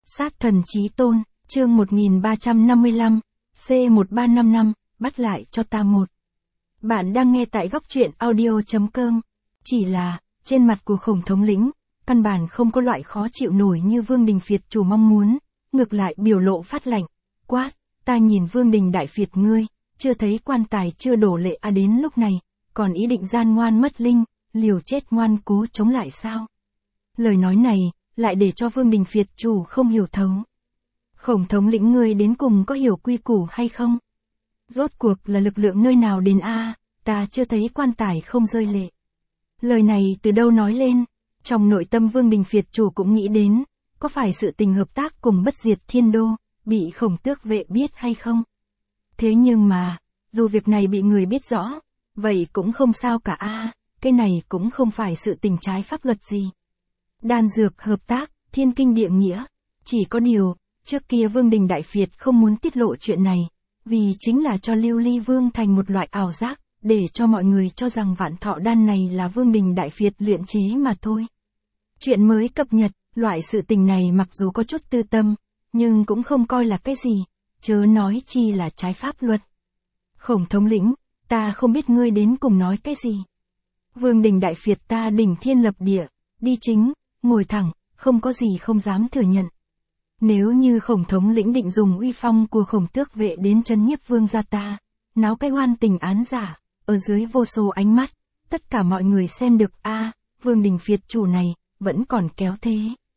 Sát thần chí tôn, chương 1355, C1355, bắt lại cho ta một. Bạn đang nghe tại góc truyện audio.com. Chỉ là, trên mặt của Khổng thống lĩnh, căn bản không có loại khó chịu nổi như Vương Đình Phiệt chủ mong muốn, ngược lại biểu lộ phát lạnh, quát, ta nhìn Vương Đình Đại Phiệt ngươi, chưa thấy quan tài chưa đổ lệ đến lúc này, còn ý định gian ngoan mất linh, liều chết ngoan cố chống lại sao? Lời nói này, lại để cho Vương Đình Phiệt chủ không hiểu thấu. Khổng thống lĩnh ngươi đến cùng có hiểu quy củ hay không? Rốt cuộc là lực lượng nơi nào đến ta chưa thấy quan tài không rơi lệ. Lời này từ đâu nói lên? Trong nội tâm Vương Đình Phiệt chủ cũng nghĩ đến, có phải sự tình hợp tác cùng bất diệt thiên đô, bị Khổng tước vệ biết hay không? Thế nhưng mà, dù việc này bị người biết rõ, vậy cũng không sao cả cái này cũng không phải sự tình trái pháp luật gì. Đan dược hợp tác, thiên kinh địa nghĩa. Chỉ có điều, trước kia Vương Đình Đại Phiệt không muốn tiết lộ chuyện này, vì chính là cho Lưu Ly Vương thành một loại ảo giác, để cho mọi người cho rằng vạn thọ đan này là Vương Đình Đại Phiệt luyện chế mà thôi. Chuyện mới cập nhật, loại sự tình này mặc dù có chút tư tâm, nhưng cũng không coi là cái gì, chớ nói chi là trái pháp luật. Khổng thống lĩnh, ta không biết ngươi đến cùng nói cái gì. Vương Đình Đại Phiệt ta đỉnh thiên lập địa, đi chính, ngồi thẳng, không có gì không dám thừa nhận. Nếu như Khổng thống lĩnh định dùng uy phong của Khổng tước vệ đến trấn nhiếp vương gia ta, náo cái hoan tình án giả, ở dưới vô số ánh mắt, tất cả mọi người xem được Vương Đình Phiệt chủ này, vẫn còn kéo thế.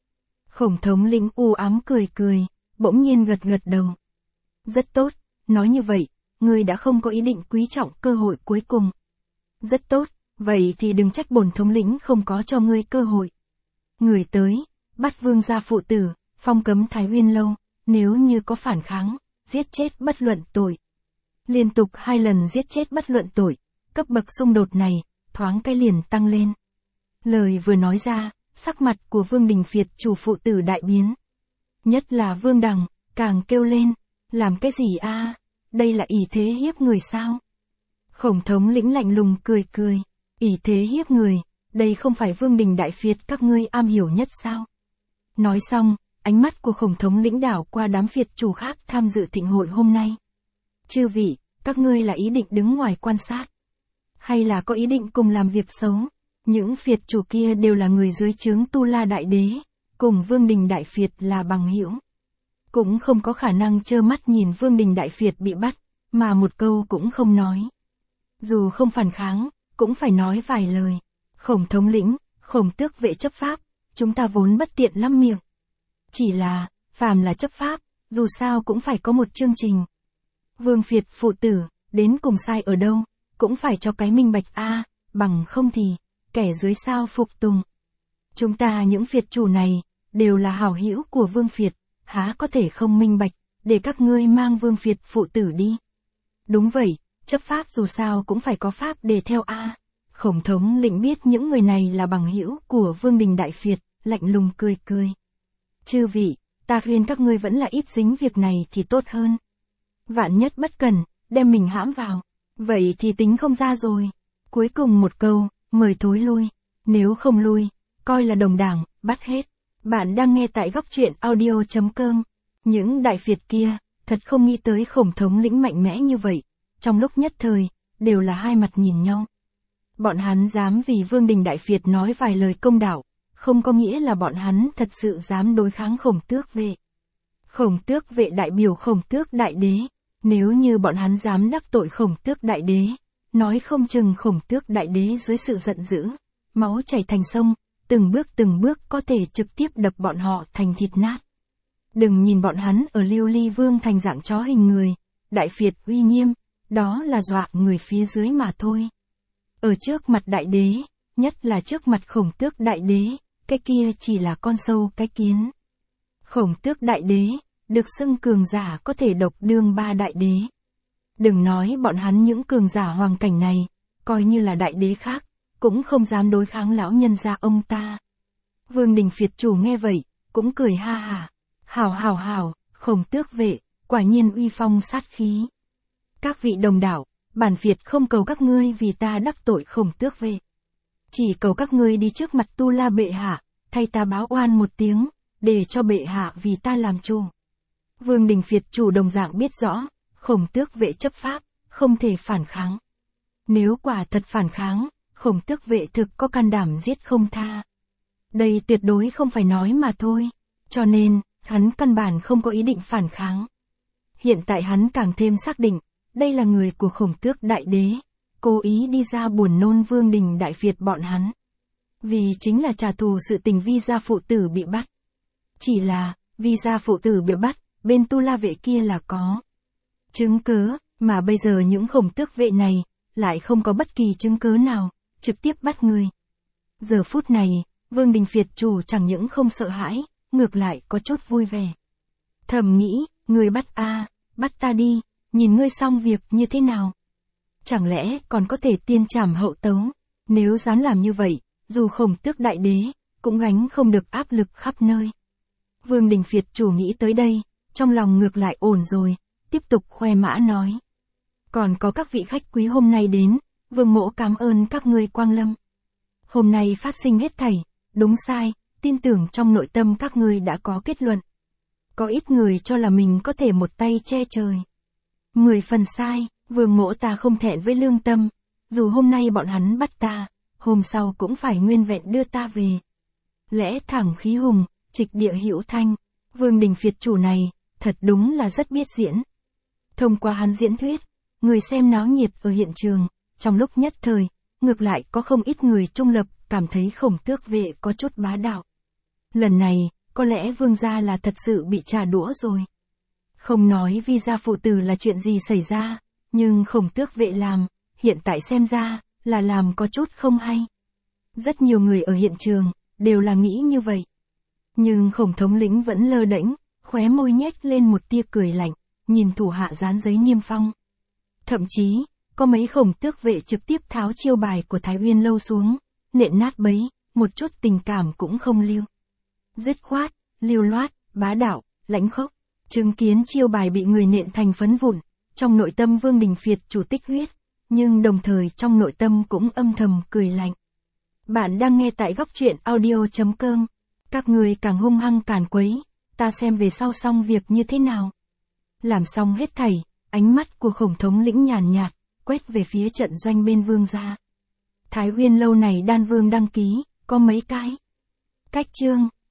Khổng thống lĩnh u ám cười cười, bỗng nhiên gật gật đầu. Rất tốt, nói như vậy, ngươi đã không có ý định quý trọng cơ hội cuối cùng. Rất tốt, vậy thì đừng trách bổn thống lĩnh không có cho ngươi cơ hội. Người tới, bắt vương gia phụ tử, phong cấm Thái Uyên lâu, nếu như có phản kháng, giết chết bất luận tội. Liên tục 2 lần giết chết bất luận tội, cấp bậc xung đột này, thoáng cái liền tăng lên. Lời vừa nói ra, sắc mặt của Vương Đình Phiệt chủ phụ tử đại biến. Nhất là Vương Đằng, càng kêu lên, làm cái gì đây là ỷ thế hiếp người sao? Khổng thống lĩnh lạnh lùng cười cười, ỷ thế hiếp người, đây không phải Vương Đình Đại Phiệt các ngươi am hiểu nhất sao? Nói xong, ánh mắt của Khổng thống lĩnh đảo qua đám phiệt chủ khác tham dự thịnh hội hôm nay. Chư vị, các ngươi là ý định đứng ngoài quan sát, hay là có ý định cùng làm việc xấu? Những phiệt chủ kia đều là người dưới trướng Tu La Đại Đế, cùng Vương Đình Đại Phiệt là bằng hữu, cũng không có khả năng trơ mắt nhìn Vương Đình Đại Phiệt bị bắt, mà một câu cũng không nói. Dù không phản kháng, cũng phải nói vài lời. Khổng thống lĩnh, Khổng tước vệ chấp pháp, chúng ta vốn bất tiện lắm miệng. Chỉ là, phàm là chấp pháp, dù sao cũng phải có một chương trình. Vương Phiệt phụ tử, đến cùng sai ở đâu, cũng phải cho cái minh bạch bằng không thì, kẻ dưới sao phục tùng. Chúng ta những phiệt chủ này, đều là hảo hữu của Vương Phiệt, há có thể không minh bạch, để các ngươi mang Vương Phiệt phụ tử đi. Đúng vậy, chấp pháp dù sao cũng phải có pháp để theo Khổng thống lĩnh biết những người này là bằng hữu của Vương Đình Đại Phiệt, lạnh lùng cười cười. Chư vị, ta khuyên các ngươi vẫn là ít dính việc này thì tốt hơn. Vạn nhất bất cần, đem mình hãm vào, vậy thì tính không ra rồi. Cuối cùng một câu, mời thối lui, nếu không lui, coi là đồng đảng, bắt hết. Bạn đang nghe tại góc truyện audio.com. Những đại phiệt kia, thật không nghĩ tới Khổng thống lĩnh mạnh mẽ như vậy. Trong lúc nhất thời, đều là hai mặt nhìn nhau. Bọn hắn dám vì Vương Đình Đại Phiệt nói vài lời công đạo, không có nghĩa là bọn hắn thật sự dám đối kháng Khổng tước vệ. Khổng tước vệ đại biểu Khổng tước đại đế, nếu như bọn hắn dám đắc tội Khổng tước đại đế, nói không chừng Khổng tước đại đế dưới sự giận dữ, máu chảy thành sông, từng bước có thể trực tiếp đập bọn họ thành thịt nát. Đừng nhìn bọn hắn ở Lưu Ly Vương thành dạng chó hình người, Đại Phiệt uy nghiêm, đó là dọa người phía dưới mà thôi. Ở trước mặt đại đế, nhất là trước mặt Khổng tước đại đế, cái kia chỉ là con sâu cái kiến. Khổng tước đại đế, được xưng cường giả có thể độc đương 3 đại đế. Đừng nói bọn hắn những cường giả hoàng cảnh này, coi như là đại đế khác, cũng không dám đối kháng lão nhân gia ông ta. Vương Đình Phiệt chủ nghe vậy, cũng cười ha hả. Hảo, Khổng tước vệ, quả nhiên uy phong sát khí. Các vị đồng đạo, bản Phiệt không cầu các ngươi vì ta đắc tội Khổng tước vệ. Chỉ cầu các ngươi đi trước mặt Tu La bệ hạ, thay ta báo oan một tiếng, để cho bệ hạ vì ta làm chủ. Vương Đình Phiệt chủ đồng dạng biết rõ, Khổng Tước vệ chấp pháp, không thể phản kháng. Nếu quả thật phản kháng, Khổng Tước vệ thực có can đảm giết không tha. Đây tuyệt đối không phải nói mà thôi, cho nên, hắn căn bản không có ý định phản kháng. Hiện tại hắn càng thêm xác định, đây là người của Khổng Tước đại đế, cố ý đi ra buồn nôn Vương Đình Đại Phiệt bọn hắn. Vì chính là trả thù sự tình Vi gia phụ tử bị bắt. Chỉ là, Vi gia phụ tử bị bắt, bên Tu La vệ kia là có chứng cứ, mà bây giờ những Khổng Tước vệ này, lại không có bất kỳ chứng cứ nào, trực tiếp bắt người. Giờ phút này, Vương Đình Phiệt chủ chẳng những không sợ hãi, ngược lại có chút vui vẻ. Thầm nghĩ, người bắt bắt ta đi, nhìn ngươi xong việc như thế nào. Chẳng lẽ còn có thể tiên trảm hậu tấu, nếu dám làm như vậy, dù Khổng Tước đại đế, cũng gánh không được áp lực khắp nơi. Vương Đình Phiệt chủ nghĩ tới đây, trong lòng ngược lại ổn rồi, tiếp tục khoe mã nói. Còn có các vị khách quý hôm nay đến, Vương mỗ cảm ơn các ngươi quang lâm. Hôm nay phát sinh hết thảy, đúng sai, tin tưởng trong nội tâm các ngươi đã có kết luận. Có ít người cho là mình có thể một tay che trời. 10 phần sai, Vương mỗ ta không thẹn với lương tâm, dù hôm nay bọn hắn bắt ta, hôm sau cũng phải nguyên vẹn đưa ta về. Lẽ thẳng khí hùng, trịch địa hữu thanh, Vương Đình Phiệt chủ này, thật đúng là rất biết diễn. Thông qua hắn diễn thuyết, người xem náo nhiệt ở hiện trường, trong lúc nhất thời, ngược lại có không ít người trung lập, cảm thấy Khổng Tước vệ có chút bá đạo. Lần này, có lẽ Vương gia là thật sự bị trả đũa rồi. Không nói Vi gia phụ tử là chuyện gì xảy ra, nhưng Khổng Tước vệ làm, hiện tại xem ra, là làm có chút không hay. Rất nhiều người ở hiện trường, đều là nghĩ như vậy. Nhưng Khổng thống lĩnh vẫn lơ đễnh, khóe môi nhếch lên một tia cười lạnh, nhìn thủ hạ dán giấy niêm phong. Thậm chí, có mấy Khổng Tước vệ trực tiếp tháo chiêu bài của Thái Uyên lâu xuống, nện nát bấy, một chút tình cảm cũng không lưu. Dứt khoát, lưu loát, bá đạo, lãnh khốc, chứng kiến chiêu bài bị người nện thành phấn vụn, trong nội tâm Vương Đình Phiệt chủ tích huyết, nhưng đồng thời trong nội tâm cũng âm thầm cười lạnh. Bạn đang nghe tại góc truyện audio.com. Các người càng hung hăng càn quấy, ta xem về sau xong việc như thế nào. Làm xong hết thảy, ánh mắt của Khổng thống lĩnh nhàn nhạt, quét về phía trận doanh bên Vương gia. Thái Uyên lâu này đan vương đăng ký, có mấy cái. Cách chương,